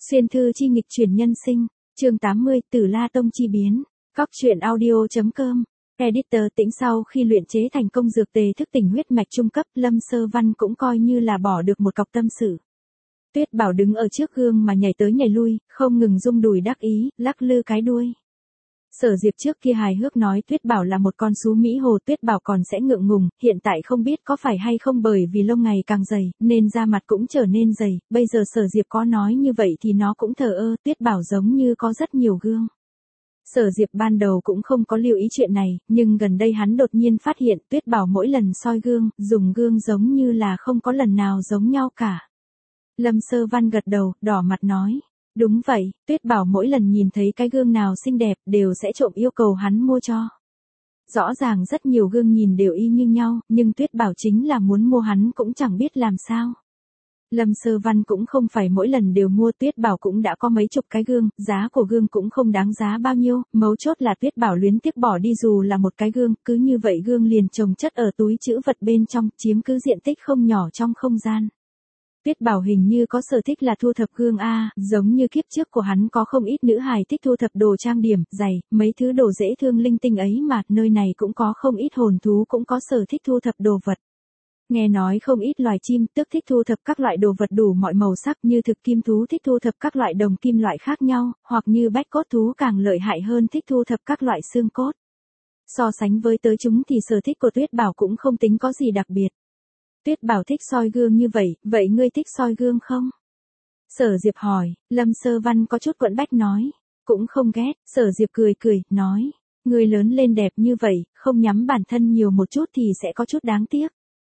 Xuyên thư chi nghịch chuyển nhân sinh, chương 80, Tử La Tông chi biến. Góc truyện audio.com. Editor Tĩnh sau khi luyện chế thành công dược tề thức tỉnh huyết mạch trung cấp, Lâm Sơ Văn cũng coi như là bỏ được một cọc tâm sự. Tuyết Bảo đứng ở trước gương mà nhảy tới nhảy lui, không ngừng rung đùi đắc ý, lắc lư cái đuôi. Sở Diệp trước kia hài hước nói Tuyết Bảo là một con sú Mỹ hồ, Tuyết Bảo còn sẽ ngượng ngùng, hiện tại không biết có phải hay không bởi vì lông ngày càng dày, nên da mặt cũng trở nên dày, bây giờ Sở Diệp có nói như vậy thì nó cũng thờ ơ, Tuyết Bảo giống như có rất nhiều gương. Sở Diệp ban đầu cũng không có lưu ý chuyện này, nhưng gần đây hắn đột nhiên phát hiện Tuyết Bảo mỗi lần soi gương, dùng gương giống như là không có lần nào giống nhau cả. Lâm Sơ Văn gật đầu, đỏ mặt nói. Đúng vậy, Tuyết Bảo mỗi lần nhìn thấy cái gương nào xinh đẹp đều sẽ trộm yêu cầu hắn mua cho. Rõ ràng rất nhiều gương nhìn đều y như nhau, nhưng Tuyết Bảo chính là muốn mua hắn cũng chẳng biết làm sao. Lâm Sơ Văn cũng không phải mỗi lần đều mua, Tuyết Bảo cũng đã có mấy chục cái gương, giá của gương cũng không đáng giá bao nhiêu, mấu chốt là Tuyết Bảo luyến tiếc bỏ đi dù là một cái gương, cứ như vậy gương liền chồng chất ở túi trữ vật bên trong, chiếm cứ diện tích không nhỏ trong không gian. Tuyết Bảo hình như có sở thích là thu thập gương a, giống như kiếp trước của hắn có không ít nữ hài thích thu thập đồ trang điểm, giày, mấy thứ đồ dễ thương linh tinh ấy mà, nơi này cũng có không ít hồn thú cũng có sở thích thu thập đồ vật. Nghe nói không ít loài chim tức thích thu thập các loại đồ vật đủ mọi màu sắc, như thực kim thú thích thu thập các loại đồng kim loại khác nhau, hoặc như bách cốt thú càng lợi hại hơn thích thu thập các loại xương cốt. So sánh với tới chúng thì sở thích của Tuyết Bảo cũng không tính có gì đặc biệt. Tuyết Bảo thích soi gương như vậy, vậy ngươi thích soi gương không? Sở Diệp hỏi, Lâm Sơ Văn có chút quẫn bách nói, cũng không ghét, Sở Diệp cười cười, nói, ngươi lớn lên đẹp như vậy, không nhắm bản thân nhiều một chút thì sẽ có chút đáng tiếc.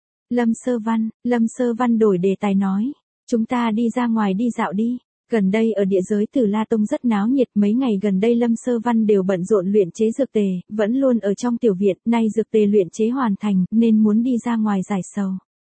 Lâm Sơ Văn đổi đề tài nói, chúng ta đi ra ngoài đi dạo đi. Gần đây ở địa giới Tử La Tông rất náo nhiệt, mấy ngày gần đây Lâm Sơ Văn đều bận rộn luyện chế dược tề, vẫn luôn ở trong tiểu viện, nay dược tề luyện chế hoàn thành, nên muốn đi ra ngoài giải sầu.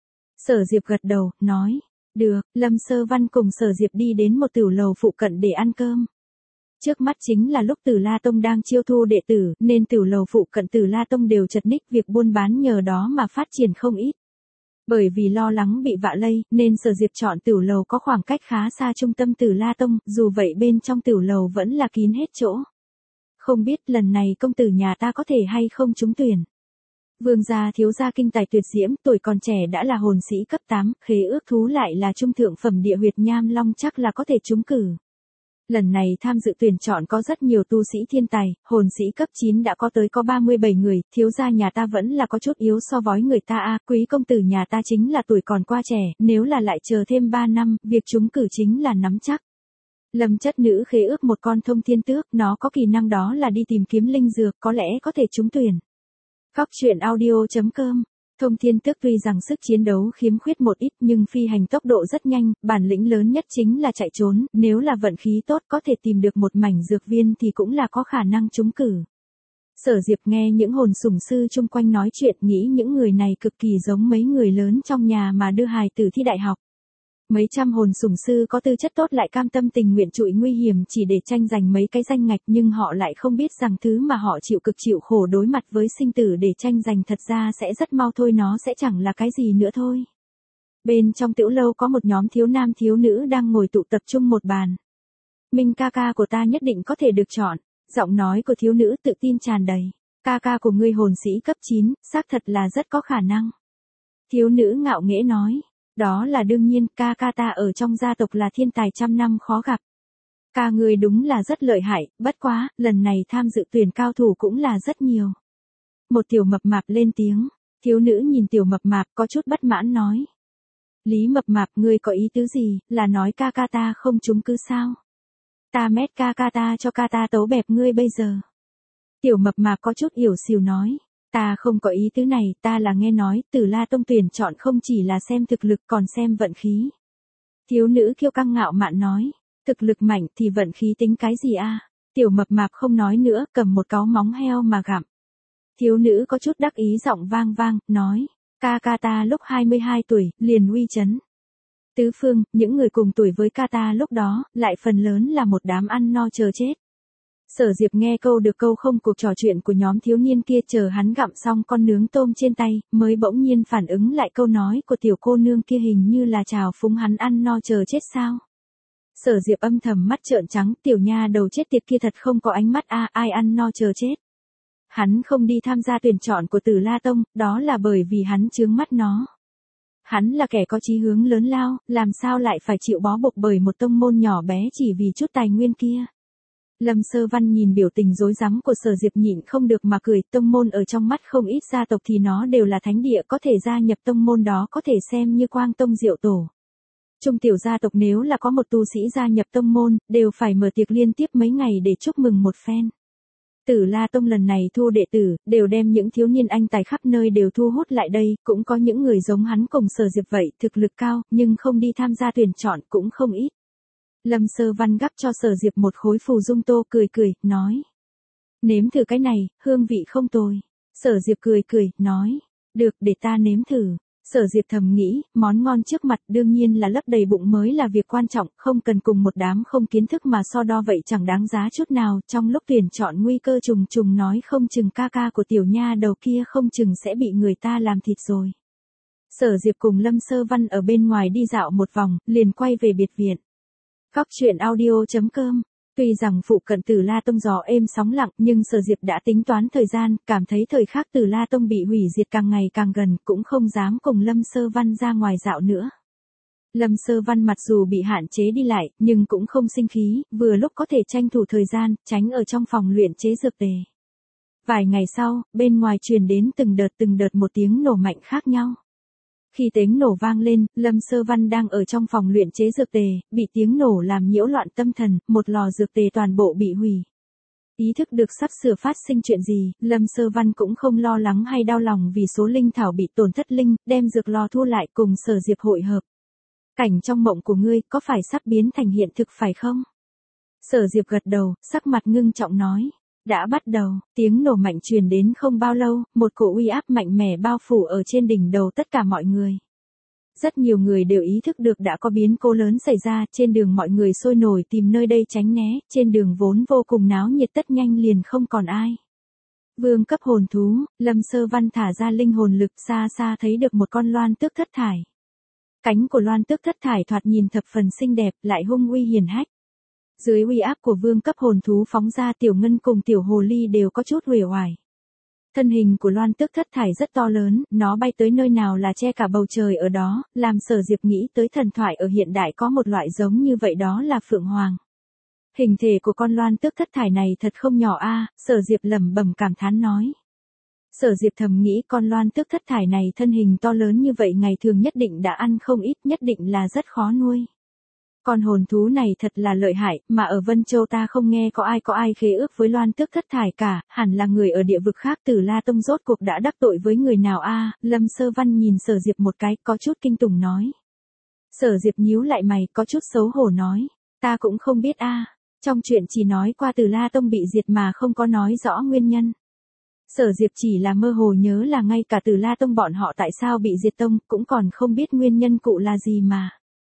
Sở Diệp gật đầu, nói, được, Lâm Sơ Văn cùng Sở Diệp đi đến một tiểu lầu phụ cận để ăn cơm. Trước mắt chính là lúc Tử La Tông đang chiêu thu đệ tử, nên tiểu lầu phụ cận Tử La Tông đều chật ních, việc buôn bán nhờ đó mà phát triển không ít. Bởi vì lo lắng bị vạ lây, nên Sở Diệp chọn tiểu lầu có khoảng cách khá xa trung tâm Tử La Tông, dù vậy bên trong tiểu lầu vẫn là kín hết chỗ. Không biết lần này công tử nhà ta có thể hay không trúng tuyển. Vương gia thiếu gia kinh tài tuyệt diễm, tuổi còn trẻ đã là hồn sĩ cấp 8, khế ước thú lại là trung thượng phẩm địa huyệt nham long, chắc là có thể trúng cử. Lần này tham dự tuyển chọn có rất nhiều tu sĩ thiên tài, hồn sĩ cấp 9 đã có tới có 37 người, thiếu gia nhà ta vẫn là có chút yếu so với người ta a, quý công tử nhà ta chính là tuổi còn quá trẻ, nếu là lại chờ thêm 3 năm, việc trúng cử chính là nắm chắc. Lâm chất nữ khế ước một con thông thiên tước, nó có kỹ năng đó là đi tìm kiếm linh dược, có lẽ có thể trúng tuyển. Góc truyện audio.com. Thông thiên tước tuy rằng sức chiến đấu khiếm khuyết một ít nhưng phi hành tốc độ rất nhanh, bản lĩnh lớn nhất chính là chạy trốn, nếu là vận khí tốt có thể tìm được một mảnh dược viên thì cũng là có khả năng trúng cử. Sở Diệp nghe những hồn sủng sư chung quanh nói chuyện, nghĩ những người này cực kỳ giống mấy người lớn trong nhà mà đưa hài tử thi đại học. Mấy trăm hồn sủng sư có tư chất tốt lại cam tâm tình nguyện trụi nguy hiểm chỉ để tranh giành mấy cái danh ngạch, nhưng họ lại không biết rằng thứ mà họ chịu cực chịu khổ đối mặt với sinh tử để tranh giành thật ra sẽ rất mau thôi, nó sẽ chẳng là cái gì nữa thôi. Bên trong tiểu lâu có một nhóm thiếu nam thiếu nữ đang ngồi tụ tập trung một bàn. Minh ca ca của ta nhất định có thể được chọn, giọng nói của thiếu nữ tự tin tràn đầy. Ca ca của ngươi hồn sĩ cấp 9, xác thật là rất có khả năng. Thiếu nữ ngạo nghễ nói. Đó là đương nhiên, ca ca ta ở trong gia tộc là thiên tài trăm năm khó gặp. Ca ngươi đúng là rất lợi hại, bất quá, lần này tham dự tuyển cao thủ cũng là rất nhiều. Một tiểu mập mạp lên tiếng, thiếu nữ nhìn tiểu mập mạp có chút bất mãn nói. Lý mập mạp, ngươi có ý tứ gì, là nói ca ca ta không trúng cử sao? Ta mét ca ca ta cho ca ta tấu bẹp ngươi bây giờ. Tiểu mập mạp có chút yểu xìu nói. Ta không có ý tứ này, ta là nghe nói, Tử La Tông tuyển chọn không chỉ là xem thực lực còn xem vận khí. Thiếu nữ kiêu căng ngạo mạn nói, thực lực mạnh thì vận khí tính cái gì a? Tiểu mập mạp không nói nữa, cầm một cáu móng heo mà gặm. Thiếu nữ có chút đắc ý giọng vang vang, nói, ca ca ta lúc 22 tuổi, liền uy chấn tứ phương, những người cùng tuổi với ca ta lúc đó, lại phần lớn là một đám ăn no chờ chết. Sở Diệp nghe câu được câu không cuộc trò chuyện của nhóm thiếu niên kia, chờ hắn gặm xong con nướng tôm trên tay, mới bỗng nhiên phản ứng lại câu nói của tiểu cô nương kia, hình như là chào phúng hắn ăn no chờ chết sao. Sở Diệp âm thầm mắt trợn trắng, tiểu nha đầu chết tiệt kia thật không có ánh mắt a, ai ăn no chờ chết. Hắn không đi tham gia tuyển chọn của Tử La Tông, đó là bởi vì hắn chướng mắt nó. Hắn là kẻ có chí hướng lớn lao, làm sao lại phải chịu bó buộc bởi một tông môn nhỏ bé chỉ vì chút tài nguyên kia. Lâm Sơ Văn nhìn biểu tình rối rắm của Sở Diệp nhịn không được mà cười, tông môn ở trong mắt không ít gia tộc thì nó đều là thánh địa, có thể gia nhập tông môn đó có thể xem như Quang Tông Diệu Tổ. Trung tiểu gia tộc nếu là có một tu sĩ gia nhập tông môn, đều phải mở tiệc liên tiếp mấy ngày để chúc mừng một phen. Tử La Tông lần này thu đệ tử, đều đem những thiếu niên anh tài khắp nơi đều thu hút lại đây, cũng có những người giống hắn cùng Sở Diệp vậy, thực lực cao, nhưng không đi tham gia tuyển chọn cũng không ít. Lâm Sơ Văn gắp cho Sở Diệp một khối phù dung tô cười cười, nói. Nếm thử cái này, hương vị không tồi. Sở Diệp cười cười, nói. Được, để ta nếm thử. Sở Diệp thầm nghĩ, món ngon trước mặt đương nhiên là lấp đầy bụng mới là việc quan trọng, không cần cùng một đám không kiến thức mà so đo vậy chẳng đáng giá chút nào, trong lúc tuyển chọn nguy cơ trùng trùng nói không chừng ca ca của tiểu nha đầu kia không chừng sẽ bị người ta làm thịt rồi. Sở Diệp cùng Lâm Sơ Văn ở bên ngoài đi dạo một vòng, liền quay về biệt viện. Góc truyện audio.com. Tuy rằng phụ cận Tử La Tông gió êm sóng lặng, nhưng Sở Diệp đã tính toán thời gian, cảm thấy thời khắc Tử La Tông bị hủy diệt càng ngày càng gần, cũng không dám cùng Lâm Sơ Văn ra ngoài dạo nữa. Lâm Sơ Văn mặc dù bị hạn chế đi lại, nhưng cũng không sinh khí, vừa lúc có thể tranh thủ thời gian, tránh ở trong phòng luyện chế dược tề. Vài ngày sau, bên ngoài truyền đến từng đợt một tiếng nổ mạnh khác nhau. Khi tiếng nổ vang lên, Lâm Sơ Văn đang ở trong phòng luyện chế dược tề, bị tiếng nổ làm nhiễu loạn tâm thần, một lò dược tề toàn bộ bị hủy. Ý thức được sắp sửa phát sinh chuyện gì, Lâm Sơ Văn cũng không lo lắng hay đau lòng vì số linh thảo bị tổn thất linh, đem dược lò thu lại cùng Sở Diệp hội hợp. Cảnh trong mộng của ngươi có phải sắp biến thành hiện thực phải không? Sở Diệp gật đầu, sắc mặt ngưng trọng nói. Đã bắt đầu, tiếng nổ mạnh truyền đến không bao lâu, một cổ uy áp mạnh mẽ bao phủ ở trên đỉnh đầu tất cả mọi người. Rất nhiều người đều ý thức được đã có biến cố lớn xảy ra, trên đường mọi người sôi nổi tìm nơi đây tránh né, trên đường vốn vô cùng náo nhiệt tất nhanh liền không còn ai. Vương cấp hồn thú, Lâm Sơ Văn thả ra linh hồn lực xa xa thấy được một con loan tước thất thải. Cánh của loan tước thất thải thoạt nhìn thập phần xinh đẹp, lại hung uy hiền hách. Dưới uy áp của vương cấp hồn thú phóng ra tiểu ngân cùng tiểu hồ ly đều có chút uể oải. Thân hình của loan tước thất thải rất to lớn, nó bay tới nơi nào là che cả bầu trời ở đó, làm Sở Diệp nghĩ tới thần thoại ở hiện đại có một loại giống như vậy đó là phượng hoàng. Hình thể của con loan tước thất thải này thật không nhỏ a, Sở Diệp lẩm bẩm cảm thán nói. Sở Diệp thầm nghĩ con loan tước thất thải này thân hình to lớn như vậy ngày thường nhất định đã ăn không ít, nhất định là rất khó nuôi. Con hồn thú này thật là lợi hại, mà ở Vân Châu ta không nghe có ai khế ước với loan tước thất thải cả, hẳn là người ở địa vực khác. Tử La Tông rốt cuộc đã đắc tội với người nào a? Lâm Sơ Văn nhìn Sở Diệp một cái, có chút kinh tủng nói. Sở Diệp nhíu lại mày, có chút xấu hổ nói, ta cũng không biết a, trong chuyện chỉ nói qua Tử La Tông bị diệt mà không có nói rõ nguyên nhân. Sở Diệp chỉ là mơ hồ nhớ là ngay cả Tử La Tông bọn họ tại sao bị diệt tông, cũng còn không biết nguyên nhân cụ là gì mà.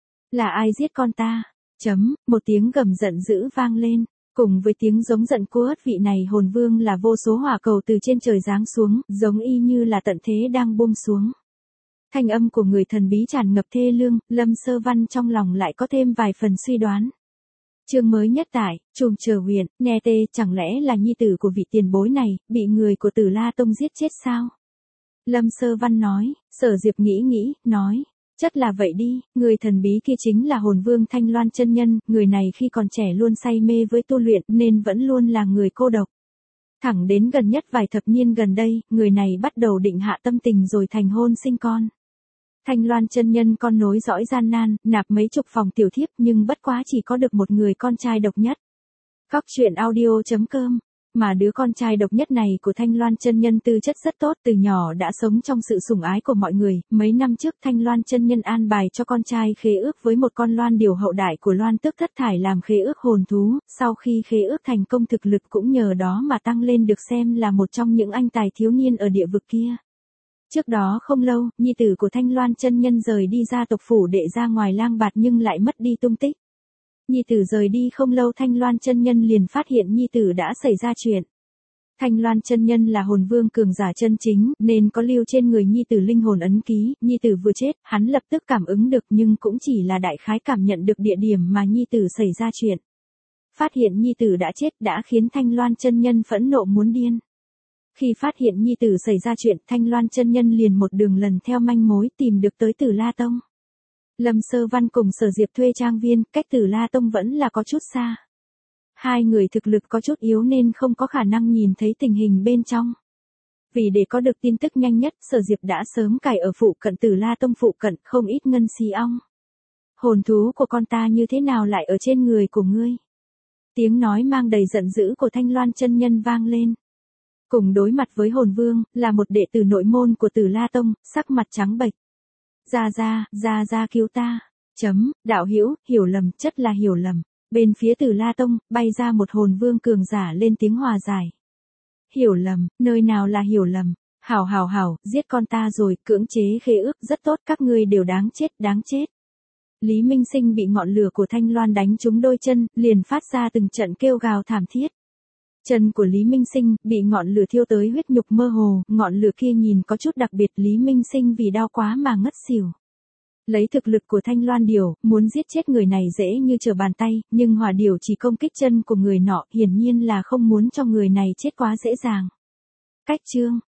Là ai giết con ta? Một tiếng gầm giận dữ vang lên, cùng với tiếng giống giận của vị này hồn vương là vô số hỏa cầu từ trên trời giáng xuống, giống y như là tận thế đang buông xuống. Thanh âm của người thần bí tràn ngập thê lương, Lâm Sơ Văn trong lòng lại có thêm vài phần suy đoán. Chương mới nhất tại, Trùng Chờ huyện, nghe tê, chẳng lẽ là nhi tử của vị tiền bối này, bị người của Tử La Tông giết chết sao? Lâm Sơ Văn nói, Sở Diệp nghĩ, nói. Chất là vậy đi, người thần bí kia chính là hồn vương Thanh Loan chân nhân, người này khi còn trẻ luôn say mê với tu luyện nên vẫn luôn là người cô độc. Thẳng đến gần nhất vài thập niên gần đây, người này bắt đầu định hạ tâm tình rồi thành hôn sinh con. Thanh Loan chân nhân con nối dõi gian nan, nạp mấy chục phòng tiểu thiếp nhưng bất quá chỉ có được một người con trai độc nhất. Góc truyện audio.com. Mà đứa con trai độc nhất này của Thanh Loan chân nhân tư chất rất tốt, từ nhỏ đã sống trong sự sủng ái của mọi người. Mấy năm trước Thanh Loan chân nhân an bài cho con trai khế ước với một con loan điều hậu đại của loan tước thất thải làm khế ước hồn thú, sau khi khế ước thành công thực lực cũng nhờ đó mà tăng lên được xem là một trong những anh tài thiếu niên ở địa vực kia. Trước đó không lâu, nhi tử của Thanh Loan chân nhân rời đi gia tộc phủ để ra ngoài lang bạt nhưng lại mất đi tung tích. Nhi tử rời đi không lâu Thanh Loan chân nhân liền phát hiện nhi tử đã xảy ra chuyện. Thanh Loan chân nhân là hồn vương cường giả chân chính, nên có lưu trên người nhi tử linh hồn ấn ký, nhi tử vừa chết, hắn lập tức cảm ứng được nhưng cũng chỉ là đại khái cảm nhận được địa điểm mà nhi tử xảy ra chuyện. Phát hiện nhi tử đã chết đã khiến Thanh Loan chân nhân phẫn nộ muốn điên. Khi phát hiện nhi tử xảy ra chuyện, Thanh Loan chân nhân liền một đường lần theo manh mối tìm được tới Tử La Tông. Lâm Sơ Văn cùng Sở Diệp thuê trang viên, cách Tử La Tông vẫn là có chút xa. Hai người thực lực có chút yếu nên không có khả năng nhìn thấy tình hình bên trong. Vì để có được tin tức nhanh nhất, Sở Diệp đã sớm cài ở phụ cận Tử La Tông phụ cận không ít ngân xí ong. Hồn thú của con ta như thế nào lại ở trên người của ngươi? Tiếng nói mang đầy giận dữ của Thanh Loan chân nhân vang lên. Cùng đối mặt với hồn vương, là một đệ tử nội môn của Tử La Tông, sắc mặt trắng bệch. Ra cứu ta. Đạo hữu, hiểu lầm, chất là hiểu lầm. Bên phía Tử La Tông, bay ra một hồn vương cường giả lên tiếng hòa giải. Hiểu lầm, nơi nào là hiểu lầm. Hảo, giết con ta rồi, cưỡng chế khế ước rất tốt, các ngươi đều đáng chết. Lý Minh Sinh bị ngọn lửa của Thanh Loan đánh trúng đôi chân, liền phát ra từng trận kêu gào thảm thiết. Chân của Lý Minh Sinh bị ngọn lửa thiêu tới huyết nhục mơ hồ, ngọn lửa kia nhìn có chút đặc biệt, Lý Minh Sinh vì đau quá mà ngất xỉu. Lấy thực lực của Thanh Loan Điểu, muốn giết chết người này dễ như trở bàn tay, nhưng hỏa điểu chỉ công kích chân của người nọ, hiển nhiên là không muốn cho người này chết quá dễ dàng. Cách chương